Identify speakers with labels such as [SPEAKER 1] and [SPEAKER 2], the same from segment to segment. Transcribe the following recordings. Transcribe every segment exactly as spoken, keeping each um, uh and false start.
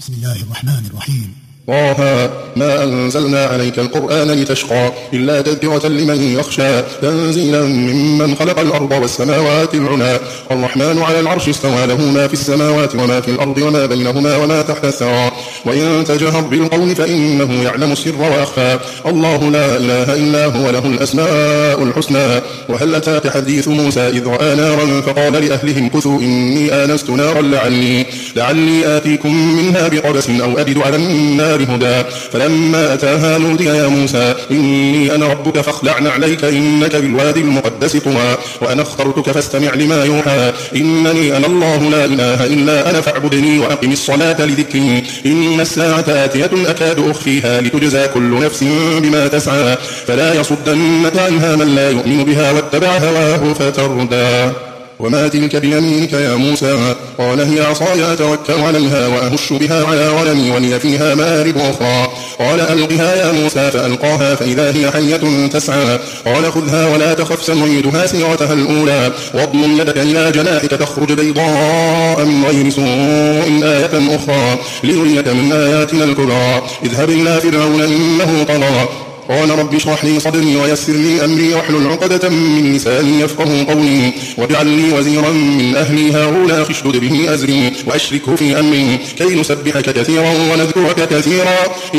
[SPEAKER 1] بسم الله الرحمن الرحيم.
[SPEAKER 2] طه ما أنزلنا عليك القرآن لتشقى إلا تذكرة لمن يخشى تنزيلا ممن خلق الأرض والسماوات العلى الرحمن على العرش استوى له ما في السماوات وما في الأرض وما بينهما وما تحت الثرى وإن تجهر بالقول فإنه يعلم السر وأخفى الله لا إله إلا هو له الأسماء الحسنى وهل أتاك حديث موسى إذ رأى نارا فقال لأهلهم كثوا إني آنست نارا لعلي, لعلي آتيكم منها بقبس أو أجد على النار هدى فلما أتاها نودي يا موسى إني أنا ربك فاخلع عليك إنك بالوادي المقدس طوى وأنا اخترتك فاستمع لما يوحى إنني أنا الله لا إله إلا أنا فاعبدني وأقم الصلاة لذكري إن الساعة آتية أكاد أخفيها لتجزى كل نفس بما تسعى فلا يصدنك عنها من لا يؤمن بها واتبع هواه فتردى وما تلك بيمينك يا موسى قال هي عصاي أتوكل عليها وأهش بها على غنمي ولي فيها مآرب أخرى قال ألقها يا موسى فألقاها فإذا هي حية تسعى قال خذها ولا تخف سنعيدها سيرتها الأولى واضمم يدك إلى جناحك تخرج بيضاء من غير سوء آية أخرى لنريك من آياتنا الكبرى اذهب إلى فرعون إنه طغى قال رب اشرح لي صدري ويسر لي أمري واحلل عقدة من لساني يفقهوا قولي واجعل لي وزيرا من أهلي هارون أخشدد به أزري وأشركه في أمري كي نسبحك كثيرا ونذكرك كثيرا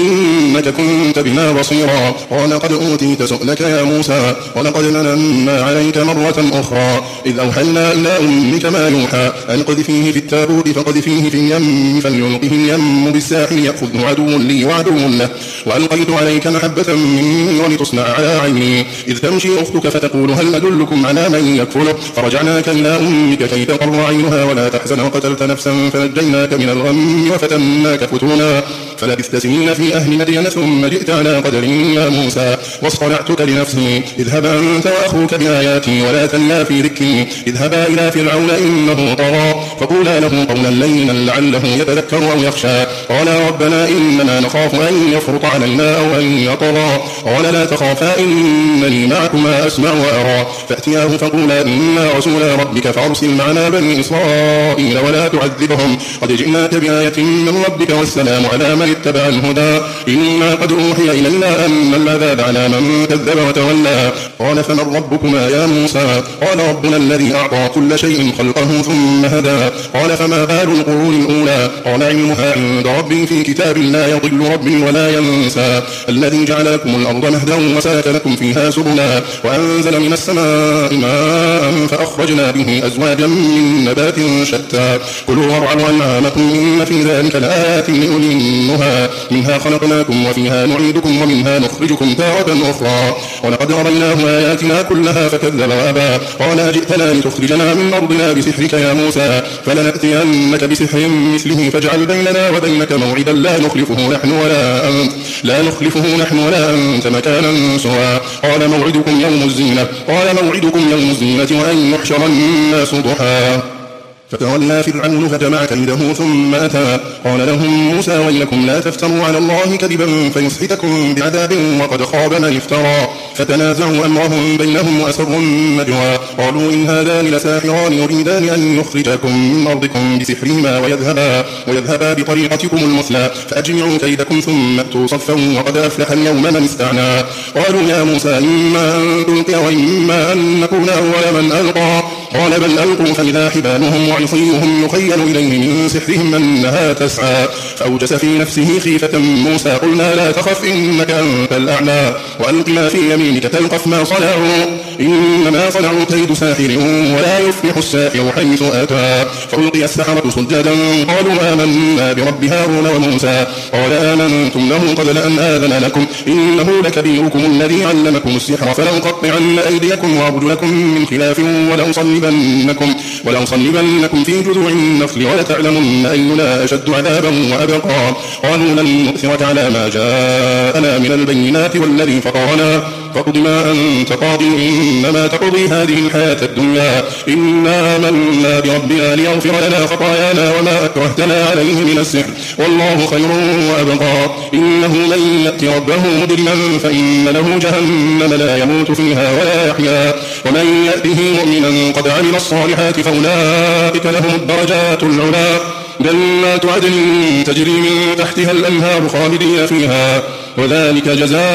[SPEAKER 2] إنك كنت بنا بصيرا قال قد أوتيت سؤلك يا موسى ولقد مننا عليك مرة أخرى إذ أوحينا إلى أمك ما يوحى أن قذفيه في التابوت فقذفيه في اليم فليلقه اليم بالساحل يأخذه عدو لي وعدو له وألقيت عليك محبة مني ولتصنع على عيني إذ تمشي أختك فتقول هل أدلكم على من يكفله فرجعناك إلى أمك كي تقر عينها ولا تحزن وقتلت نفسا فنجيناك من الغم وفتناك فتونا فلبثت سنين في أهل مدين ثم جئت على قدر يا موسى واصطنعتك لنفسي اذهب أنت وأخوك بآياتي ولا تنيا في ذكري اذهبا إلى فرعون إنه طغى فقولا له قولا لينا لعله يتذكر أو يخشى قالا ربنا إننا نخاف أن يفرط علينا أو أن يطغى قال لا تخافا إنني معكما أسمع وأرى فأتياه فقولا إنا رسول ربك فأرسل معنا بني إسرائيل ولا تعذبهم قد جئناك بآية من ربك والسلام على من اتبع الهدى إنا قد أوحي إلينا أن العذاب على من كذب وتولى قال فمن ربكما يا موسى قال ربنا الذي أعطى كل شيء خلقه ثم هدى قال فما بال القرون الأولى قال علمها عند ربي في كتاب لا يضل ربي ولا ينسى الذي جعل لكم الأرض مهدا وسلك لكم فيها سبلا وأنزل من السماء ماء فأخرجنا به أزواجا من نبات شتى كلوا وارعوا أنعامكم إن في ذلك لآيات لأولي النهى منها خلقناكم وفيها نعيدكم ومنها نخرجكم تارة أخرى ولقد أريناه آياتنا كلها فكذب وأبى قال جئتنا لتخرجنا من أرضنا بسحرك يا موسى فلنأتينك بسحر مثله فاجعل بيننا وبينك موعدا لا نخلفه نحن ولا أنت لا نخلفه نحن ولا أنت مكانا سوى قال موعدكم يوم الزينة قال موعدكم يوم الزينة وأن يحشر الناس ضحى فتولى فرعون فجمع كيده ثم أتى قال لهم موسى ويلكم لا تفتروا على الله كذبا فيسحتكم بعذاب وقد خاب من افترى فتنازعوا أمرهم بينهم وأسروا النجوى قالوا إن هذان لساحران يريدان أن يخرجاكم من أرضكم بسحرهما ويذهبا, ويذهبا بطريقتكم المثلى فأجمعوا كيدكم ثم أتوا صفا وقد أفلح اليوم من استعنى قالوا يا موسى إما أن تلقي وإما أن نكون أول من ألقى قال بل ألقوا فإذا حبالهم وعصيهم يخيل إليه من سحرهم أنها تسعى فأوجس في نفسه خيفة موسى قلنا لا تخف إنك أنت الأعلى وألق ما في يمينك تلقف ما صنعوا إنما صنعوا كيد ساحر ولا يفلح الساحر حيث أتى فألقي السحرة سجدا قالوا آمنا برب هارون وموسى قال آمنتم له قبل أن آذن لكم إنه لكبيركم الذي علمكم السحر فلأقطعن أيديكم وأرجلكم من خلاف ولأصلبنكم, ولأصلبنكم في جذوع النخل ولتعلمن أينا أشد عذابا وأبقى قالوا لن نؤثرك على ما جاءنا من البينات والذي فطرنا فاقض ما أنت قاض إنما تقضي هذه الحياة الدنيا إنا آمنا بربنا ليغفر لنا خطايانا وما أكرهتنا عليه من السحر والله خير وأبقى إنه من يأت ربه مجرما فإن له جهنم لا يموت فيها ولا يحيا ومن يأته مؤمنا قد عمل الصالحات فأولئك لهم الدرجات العلى جنات عدن تجري من تحتها الأنهار خالدين فيها وذلك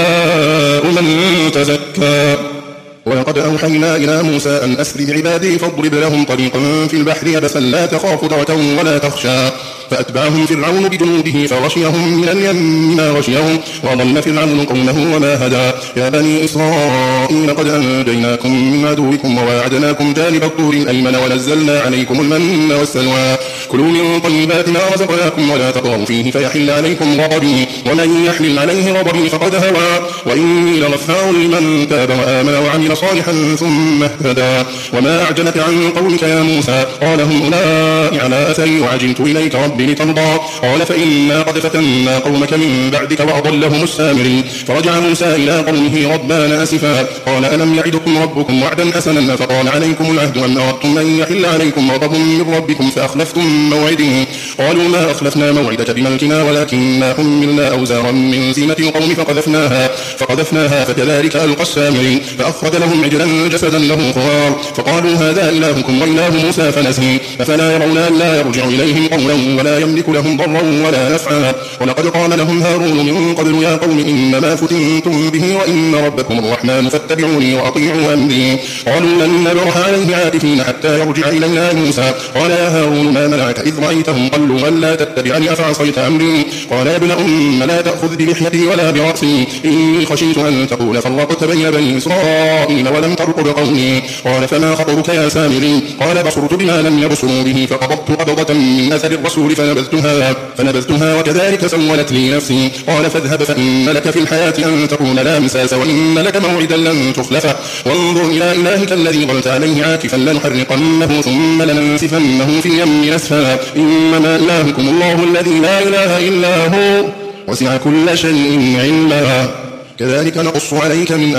[SPEAKER 2] جزاء من تزكى. ولقد أوحينا إلى موسى أن أسر بعبادي فاضرب لهم طريقا في البحر يبسا لا تخاف دركا ولا تخشى فأتبعهم فرعون بجنوده فغشيهم من اليم ما غشيهم وضل فرعون قومه وما هدى. يا بني إسرائيل قد أنجيناكم من عدوكم وواعدناكم جانب الطور الأيمن ونزلنا عليكم المن والسلوى كلوا من طيبات ما رزقناكم ولا تطغوا فيه فيحل عليكم غضبي ومن يحلل عليه غضبي فقد هوى وإني لغفار لمن تاب وآمن وعمل صالحا ثم اهتدى. وما أعجلك عن قومك يا موسى قال هم أولئك على أثري وعجلت إليك ربي لترضى قال فإنا قد فتنا قومك من بعدك وأضلهم السامري. فرجع موسى إلى قومه غضبان أسفا قال ألم يعدكم ربكم وعدا حسنا فقال عليكم العهد أم أردتم أن يحل عليكم غضب من ربكم فأخلفتم موعده قالوا ما أخلفنا موعدك بملكنا ولكننا حملنا أوزارا من زينة القوم فقذفناها فقذفناها فكذلك ألقى السامري فأخرج لهم عجلا جسدا له خوار فقالوا هذا إلهكم وإله موسى فنسي أفلا يرون أن لا يرجع إليهم قولا ولا يملك لهم ضرا ولا نفعا. ولقد قال لهم هارون من قبل يا قوم إنما فتنتم به وإن ربكم الرحمن فاتبعوني وأطيعوا أمري قالوا لن نبرح عليه عاكفين حتى يرجع إلينا موسى قال يا هارون ما منعك إذ رأيتهم قالوا ألا تتبعني أفعصيت أمري قال يا ابن أم لا تأخذ بلحيتي ولا برأسي إني خشيت أن تقول فرقت بين بني إسرائيل ولم ترقب قولي قال فما خطبك يا سامري قال بصرت بما لم يبصروا به فقبضت قبضة من أثر الرسول فنبذتها, فنبذتها وكذلك سولت لي نفسي قال فاذهب فإن لك في الحياة أن تكون لا مساس وإن لك موعدا لن تخلفه وانظر إلى إلهك الذي ظلت عليه عاكفا لنحرقنه ثم لننسفنه في اليم نسفا إنما إلهكم الله الذي لا إله إلا هو وسع كل شيء علما. كذلك نقص عليك من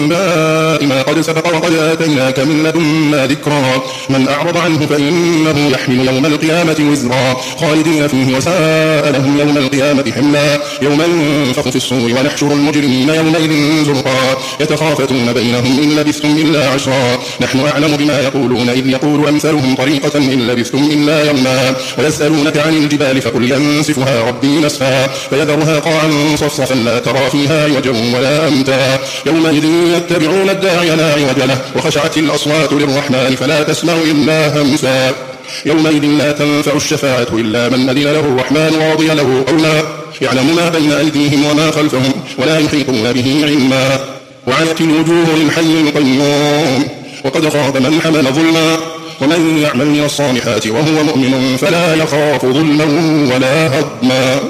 [SPEAKER 2] أنباء ما قد سبق وقد آتيناك من لدنا ذكرا من أعرض عنه فإنه يحمل يوم القيامة وزرا خالدين فيه وساء لهم يوم القيامة حملا يوم ينفخ في الصور ونحشر المجرمين يومئذ زرقا يتخافتون بينهم إن لبثتم إلا عشرا نحن أعلم بما يقولون إذ يقول أمثلهم طريقة إن لبثتم إلا يوما ويسألونك عن الجبال فقل ينسفها ربي نسفا فيذرها قاعا صفصفا لا ترى فيها وجه ولا أمتا يومئذ يتبعون الداعي لا عوج له وخشعت الأصوات للرحمن فلا تسمع إلا همسا يومئذ لا تنفع الشفاعة إلا من أذن له الرحمن ورضي له قولا يعلم ما بين أيديهم وما خلفهم ولا يحيطون به علما وعنت الوجوه للحي القيوم وقد خاب من حمل ظلما ومن يعمل من الصالحات وهو مؤمن فلا يخاف ظلما ولا هضما.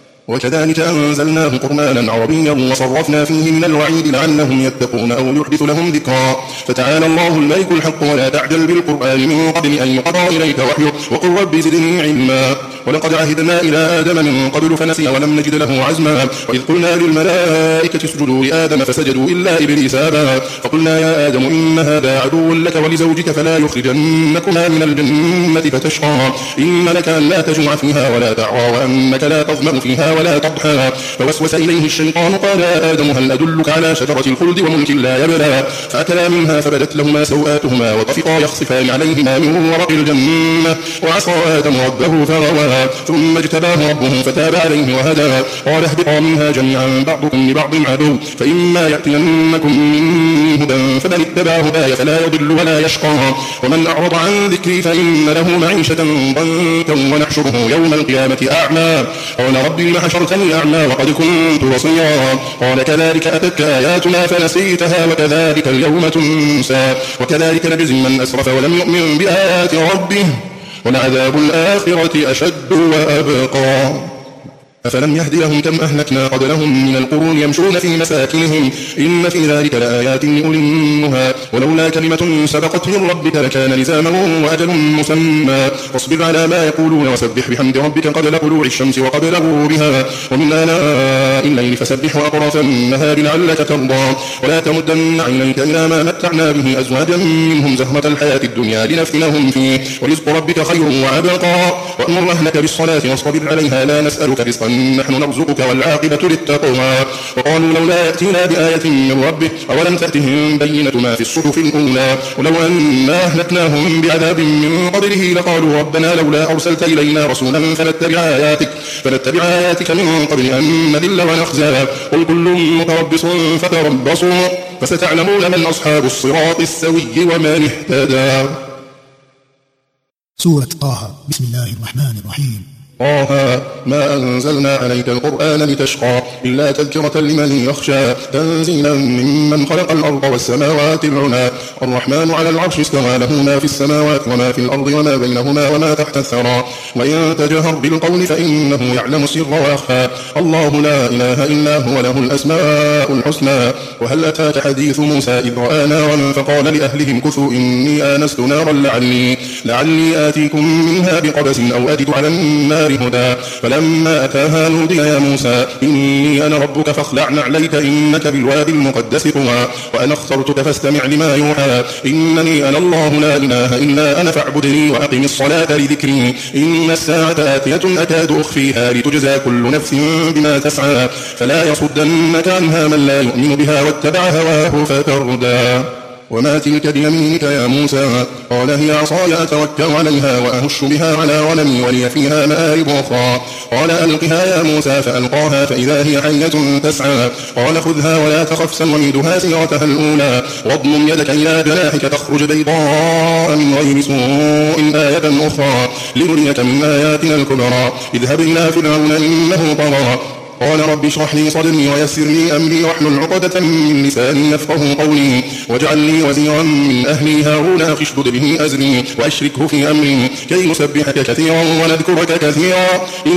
[SPEAKER 2] وكذلك أنزلناه قرآنا عربيا وصرفنا فيه من الوعيد لعلهم يتقون أو يحدث لهم ذكرا فتعالى الله الملك الحق ولا تعجل بالقرآن من قبل أن يقضى إليك وحيه وقل رب زدني علما. ولقد عهدنا إلى آدم من قبل فنسي ولم نجد له عزما وإذ قلنا للملائكة اسجدوا لآدم فسجدوا إلا إبليس أبى فقلنا يا آدم إن هذا عدو لك ولزوجك فلا يخرجنكما من الجنة فتشقى إن لك أن لا تجوع فيها ولا تعرى وأنك لا تظمأ فيها ولا تضحى فوسوس إليه الشيطان قال يا آدم هل أدلك على شجرة الخلد وملك لا يبلى فأكلا منها فبدت لهما سوآتهما وطفقا يخصفان عليهما من ورق الجنة وعصى آدم ربه فغوى ثم اجتباه ربه فتاب عليه وهدى قال اهبطا منها جميعا بعضكم لبعض عدو فإما يأتينكم مني هدى فمن اتبع هداي فلا يضل ولا يشقى ومن أعرض عن ذكري فإن له معيشة ضنكا ونحشره يوم القيامة أعمى قال ربي لم حشرتني أعمى وقد كنت بصيرا قال كذلك أتتك آياتنا فنسيتها وكذلك اليوم تنسى وكذلك نجزي من أسرف ولم يؤمن بآيات ربه ولعذاب الآخرة أشد وأبقى. أفلم يهد لهم كم أهلكنا قبلهم من القرون يمشون في مساكنهم إن في ذلك لآيات لأولي النهى ولولا كلمة سبقت من ربك لكان لزاما وأجل مسمى فاصبر على ما يقولون وسبح بحمد ربك قبل طلوع الشمس وقبل غروبها ومن آناء الليل فسبح وأطراف النهار لعلك ترضى ولا تمدن عينيك إلى ما متعنا به أزواجا منهم زهرة الحياة الدنيا لنفتنهم فيه ورزق ربك خير وأبقى وأمر أهلك بالصلاة واصطبر عليها لا نسألك رزقا نحن نرزقك والعاقبة للتقوى. وقالوا لولا يأتينا بآية من ربه أولم تأتهم بينة ما في الصحف الأولى ولو أنا أهلكناهم بعذاب من قبله لقالوا ربنا لولا أرسلت إلينا رسولا فنتبع آياتك فنتبع آياتك من قبل أن نذل ونخزى قل كل متربص فتربصوا فستعلمون من أصحاب الصراط السوي ومن اهتدى.
[SPEAKER 1] سورة طه. بسم الله الرحمن الرحيم.
[SPEAKER 2] طه ما أنزلنا عليك القرآن لتشقى إلا تذكرة لمن يخشى تنزيلا ممن خلق الأرض والسماوات العلى الرحمن على العرش استوى له ما في السماوات وما في الأرض وما بينهما وما تحت الثرى وإن تجهر بالقول فإنه يعلم السر وأخفى الله لا إله إلا هو له الأسماء الحسنى. وهل أتاك حديث موسى إذ رأى نارا فقال لأهلهم كثوا إني آنست نارا لعلي, لعلي آتيكم منها بقبس أو أجد على النار هدى فلما أتاها نودي يا موسى إني أنا ربك فاخلع نعليك إنك بالوادي المقدس طوى وأنا اخترتك فاستمع لما يوحى إنني أنا الله لا إله إلا أنا فاعبدني وأقم الصلاة لذكري إن الساعة آتية أكاد أخفيها لتجزى كل نفس بما تسعى فلا يصدنك عنها من لا يؤمن بها واتبع هواه فتردى. وما تلك بيمينك يا موسى قال هي عصاي أتوكل عليها وأهش بها على غنمي ولي فيها مآرب أخرى قال ألقها يا موسى فألقاها فإذا هي حية تسعى قال خذها ولا تخف سنعيدها سيرتها الأولى واضمم يدك إلى جناحك تخرج بيضاء من غير سوء آية أخرى لنريك من آياتنا الكبرى اذهب إلى فرعون إنه طغى قال رب اشرح لي صدري ويسر لي أمري واحلل عقدة من لساني يفقهوا قولي واجعل لي وزيرا من أهلي هارون أخي اشدد به أزري وأشركه في أمري كي نسبحك كثيرا ونذكرك كثيرا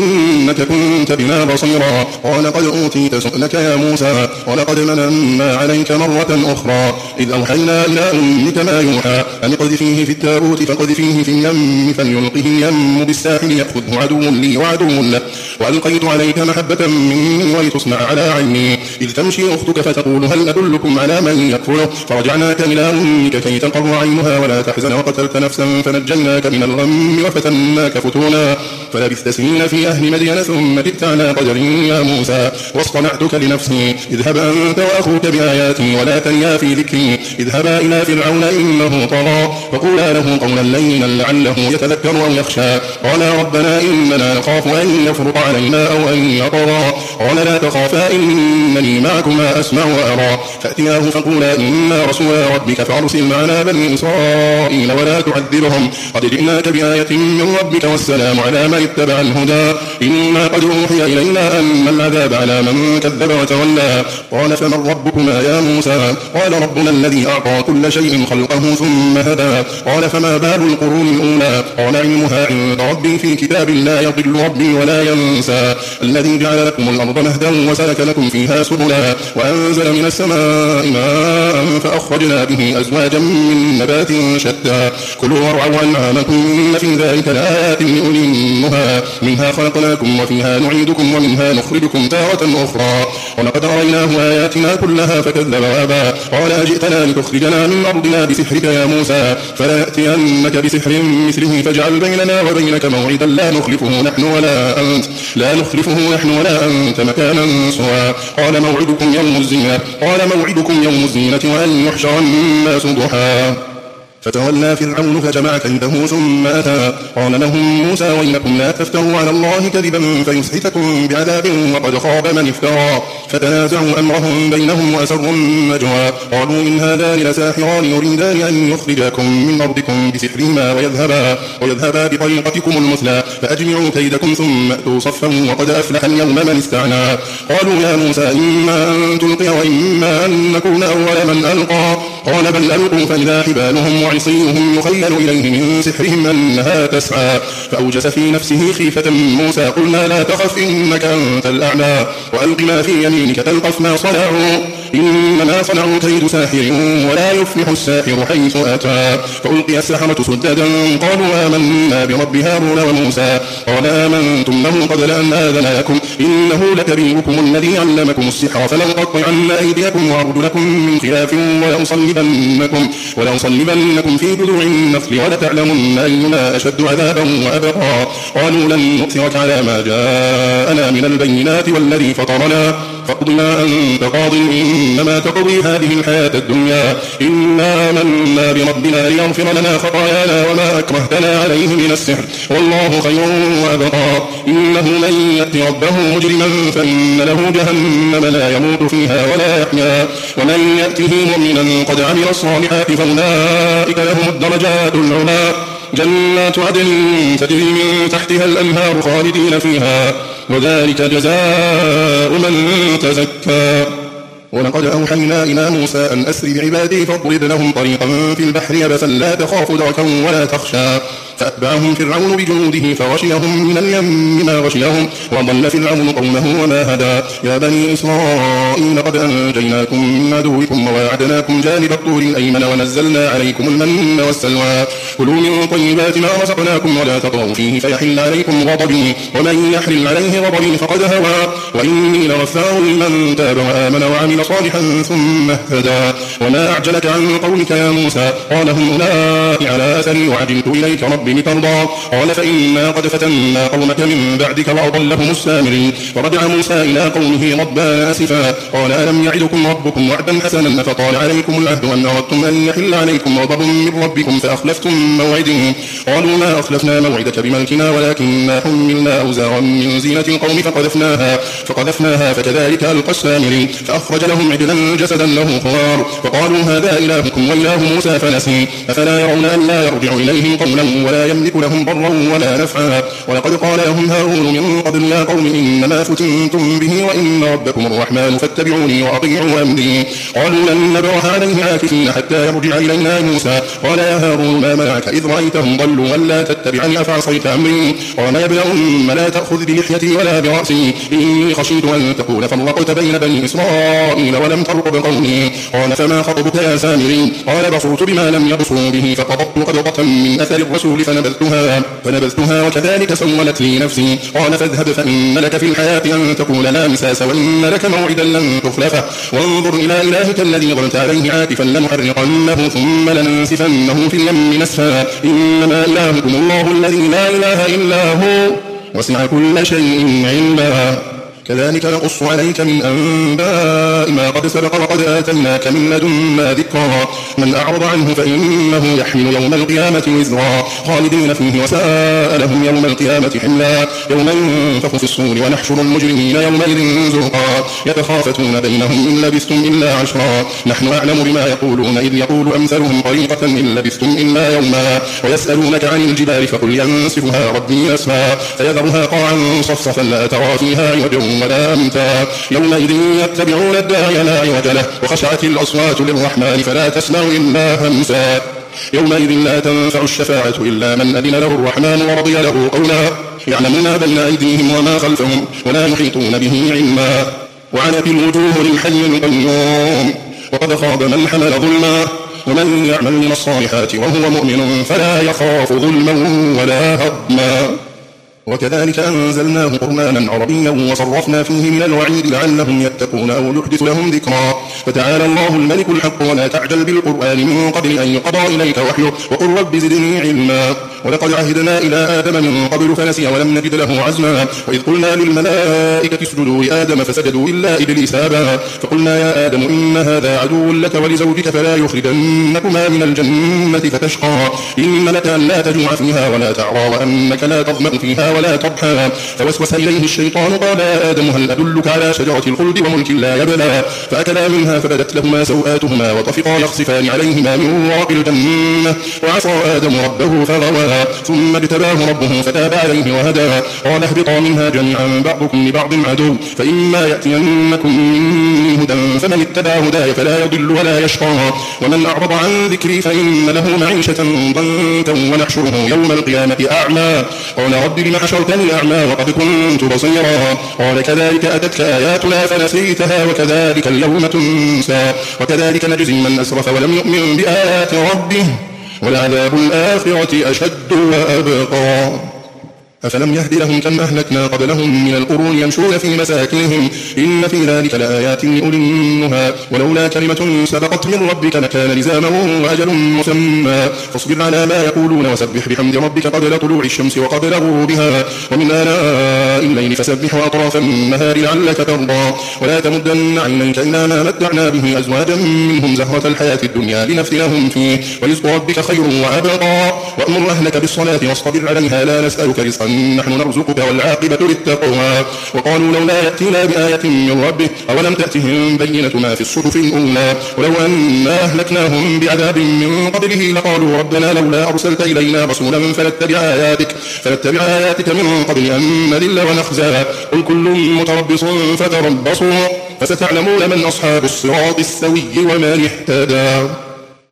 [SPEAKER 2] إنك كنت بنا بصيرا قال قد أوتيت سؤلك يا موسى ولقد مننا عليك مرة أخرى إذ أوحينا إلى أمك ما يوحى أن اقذفيه في التابوت فاقذفيه في اليم فليلقه اليم بالساحل يأخذه عدو لي وعدو له وألقيت عليك محبة مني ولتصنع على عيني إذ تمشي أختك فتقول هل أدلكم على من يكفله فرجعناك إلى أمك كي تقر عينها ولا تحزن وقتلت نفسا فنجيناك من الغم وفتناك فتونا فلبثت سنين في أهل مدين ثم جئت على قدر يا موسى واصطنعتك لنفسي اذهب أنت وأخوك بآياتي ولا تنيا في ذكري اذهبا إلى فرعون إنه طغى فقولا له قولا لينا لعله يتذكر أو يخشى قال ربنا إننا نخاف أن يفرط علينا أو أن يطغى قال لا تخافا إنني معكما أسمع وأرى فأتياه فقولا إنا رسول ربك فأرسل معنا بني إسرائيل ولا تعذبهم قد جئناك بآية من ربك والسلام على من اتبع الهدى إنا قد أوحي إلينا أن العذاب على من كذب وتولى قال فمن ربكما يا موسى قال ربنا الذي أعطى كل شيء خلقه ثم هدى قال فما بال القرون الأولى قال علمها عند ربي في كتاب لا يضل ربي ولا ينسى الذي جعل لكم الأرض مهدا وسلك لكم فيها سبلا وأنزل من السماء ماء فأخرجنا به أزواجا من نبات شتى كلوا وارعوا أنعامكم إن في ذلك لآيات لأولي النهى منها خلقناكم وفيها نعيدكم ومنها نخرجكم تارة أخرى ولقد أريناه آياتنا كلها فكذب وأبى قال أجئتنا لتخرجنا من أرضنا بسحرك يا موسى فلا يأتينك بسحر مثله فاجعل بيننا وبينك موعدا لا نخلفه نحن ولا أنت لا نخلفه نحن ولا أنت مكانا سوى قال موعدكم يوم الزينة قال موعدكم يوم الزينة وأن يحشر الناس ضحى فتولى فرعون فجمع كيده ثم أتى قال لهم موسى ويلكم لا تفتروا على الله كذبا فيسحتكم بعذاب وقد خاب من افترى فتنازعوا أمرهم بينهم وأسروا النجوى قالوا إن هذان لساحران يريدان أن يخرجاكم من أرضكم بسحرهما ويذهبا, ويذهبا بطريقتكم المثلى فأجمعوا كيدكم ثم أتوا صفا وقد أفلح اليوم من استعنى قالوا يا موسى إما أن تلقي وإما أن نكون أول من ألقى قال بل ألقوا فإذا حبالهم وعصيهم يخيل إليه من سحرهم أنها تسعى فأوجس في نفسه خيفة موسى قلنا لا تخف إنك أنت الأعلى وألق ما في يمينك تلقف ما صنعوا إنما صنعوا كيد ساحر ولا يفلح الساحر حيث أتى. فألقي السحرة سددا قالوا آمنا برب هارون وموسى قال آمنتم له قبل أن آذن لكم إنه لكبيركم الذي علمكم السحر فلنقطعن أيديكم وأرجلكم من خلاف ولأصلبنكم ولأصلبنكم في جذوع النخل ولتعلمن أينا أشد عذابا وأبقى. قالوا لن نؤثرك على ما جاءنا من البينات والذي فطرنا فاقض ما أنت قاض إنما تقضي هذه الحياة الدنيا إنا آمنا بربنا ليغفر لنا خطايانا وما أكرهتنا عليه من السحر والله خير وأبقى. إنه من يأت ربه مجرما فإن له جهنم لا يموت فيها ولا يحيا ومن يأته مؤمنا قد عمل الصالحات فأولئك لهم الدرجات العلى جنات عدن تجري من تحتها الأنهار خالدين فيها وذلك جزاء من تزكى. ولقد أوحينا إلى موسى أن أسر بعبادي فاضرب لهم طريقا في البحر يبسا لا تخاف دركا ولا تخشى. فأتبعهم فرعون بجنوده فغشيهم من اليم ما غشيهم وضل فرعون قومه وما هدى. يا بني إسرائيل قد أنجيناكم من عدوكم وواعدناكم جانب الطور الأيمن ونزلنا عليكم المن والسلوى كلوا من طيبات ما رزقناكم ولا تطغوا فيه فيحل عليكم غضبي ومن يحلل عليه غضبي فقد هوى وإني لغفار لمن تاب وآمن وعمل صالحا ثم اهتدى. وما أعجلك عن قولك يا موسى قال هم أولئك على أثري وعجلت إليك ربي لترضى قال فإنا قد فتنا قومك من بعدك وأضلهم السامرين. فرجع موسى إلى قومه غضبان آسفا قال ألم يعدكم ربكم وعدا حسنا فطال عليكم العهد وأن أردتم أن يحل عليكم غضب من ربكم فأخلفتم موعدي. قالوا ما أخلفنا موعدك بملكنا ولكننا حملنا أوزارا من زينة القوم فقذفناها فقذفناها فكذلك ألقى السامري فأخرج لهم عجلا جسدا له خوار فقالوا هذا إلهكم وإله موسى فنسي أفلا يرون أن لا يرجع إليهم قولا ولا يملك لهم ضرا ولا نفعا. ولقد قال لهم هارون من قبل يا قوم إنما فتنتم به وإن ربكم الرحمن فاتبعوني وأطيعوا أمري. قالوا لن نبرح عليه عاكفين حتى يرجع إلينا موسى قال يا هارون ما منعك إذ رأيتهم ضلوا ولا تتبعني أفعصيت أمري. قال يا ابن أم لا تأخذ بلحيتي ولا برأسي إني خشيت أن تقول فرقت بين بني إسرائيل ولم ترقب قومي. قال فما خطبك يا سامري قال بصرت بما لم يبصروا به فقبضت قبضة من أثر الرسول فنبذتها فنبذتها وكذلك سولت لي نفسي. قال فاذهب فإن لك في الحياة أن تقول لا مساس وإن لك موعدا لن تخلفه وانظر إلى إلهك الذي ظلت عليه عاكفا لنحرقنه ثم لننسفنه في اليم نسفا إنما إلهكم الله الذي لا إله إلا هو وسع كل شيء علما. كذلك نقص عليك من أنباء ما قد سبق وقد آتيناك من لدنا ذكرا. من أعرض عنه فإنه يحمل يوم القيامة وزرا خالدين فيه وساء لهم يوم القيامة حملا. يوم ينفخ في الصور ونحشر المجرمين يومئذ زرقا يتخافتون بينهم إن لبثتم إلا عشرا نحن أعلم بما يقولون إذ يقول أمثلهم طريقة إن لبثتم إلا يوما. ويسألونك عن الجبال فقل ينسفها ربي نسفا فيذرها قاعا صفصفا لا ترى فيها عوجا ولا أمتا. يومئذ يتبعون الداعي لا عوج له وخشعت الأصوات للرحمن فلا تسمع إلا همسا. يومئذ لا تنفع الشفاعة إلا من أذن له الرحمن ورضي له قولا. يعلم ما بين أيديهم وما خلفهم ولا يحيطون به علما. وعنت الوجوه للحي القيوم وقد خاب من حمل ظلما ومن يعمل من الصالحات وهو مؤمن فلا يخاف ظلما ولا هضما. وكذلك أنزلناه قرآنا عربيا وصرفنا فيه من الوعيد لعلهم يتقون أو يحدث لهم ذكرا. فتعالى الله الملك الحق ولا تعجل بالقرآن من قبل أن يقضى إليك وحيه وقل رب زدني علما. ولقد عهدنا إلى آدم من قبل فنسي ولم نجد له عزما. وإذ قلنا للملائكة اسجدوا لآدم فسجدوا إلا إبليس أبى فقلنا يا آدم إن هذا عدو لك ولزوجك فلا يخرجنكما من الجنة فتشقى. إن لك أن لا تجوع فيها ولا تعرى وأنك لا تظمأ فيها ولا تضحى. فوسوس إليه الشيطان قال يا آدم هل أدلك على شجرة الخلد وملك لا يبلى. فأكلا منها فبدت لهما سوآتهما وطفقا يخصفان عليهما من ورق الجنة وعصى آدم ربه فغوى زكاها ثم اجتباه ربه فتاب عليه وهدى قال اهبطا منها جميعا بعضكم لبعض عدو فإما يأتينكم مني هدى فمن اتبع هداي فلا يضل ولا يشقى ومن أعرض عن ذكري فإن له معيشة ضنكا ونحشره يوم القيامة أعمى قال رب لم حشرتني أعمى وقد كنت بصيرا قال كذلك أتتك آياتنا فنسيتها وكذلك اليوم تنسى وكذلك نجزي من أسرف ولم يؤمن بآيات ربه ولعذاب الآخرة أشد وأبقى أفلم يهد لهم كم أهلكنا قبلهم من القرون يمشون في مساكنهم إن في ذلك لآيات لأولي النهى ولولا كلمة سبقت من ربك لكان لزاما وأجل مسمى فاصبر على ما يقولون وسبح بحمد ربك قبل طلوع الشمس وقبل غروبها ومن آلاء الليل فسبح وأطراف النهار لعلك ترضى ولا تمدن عينيك إلى ما متعنا به أزواجا منهم زهرة الحياة الدنيا لنفتنهم فيه ورزق ربك خير وأبقى وأمر أهلك بالصلاة واصطبر عليها لا نسألك رزقا نحن نرزقك والعاقبة للتقوى وقالوا لولا يأتينا بآية من ربه أولم تأتهم بينة ما في الصحف الأولى ولو أنا أهلكناهم بعذاب من قبله لقالوا ربنا لولا أرسلت إلينا رسولا فنتبع آياتك فنتبع آياتك من قبل أن نذل ونخزى قل كل متربص فتربصوا فستعلمون من أصحاب الصراط السوي ومن اهتدى.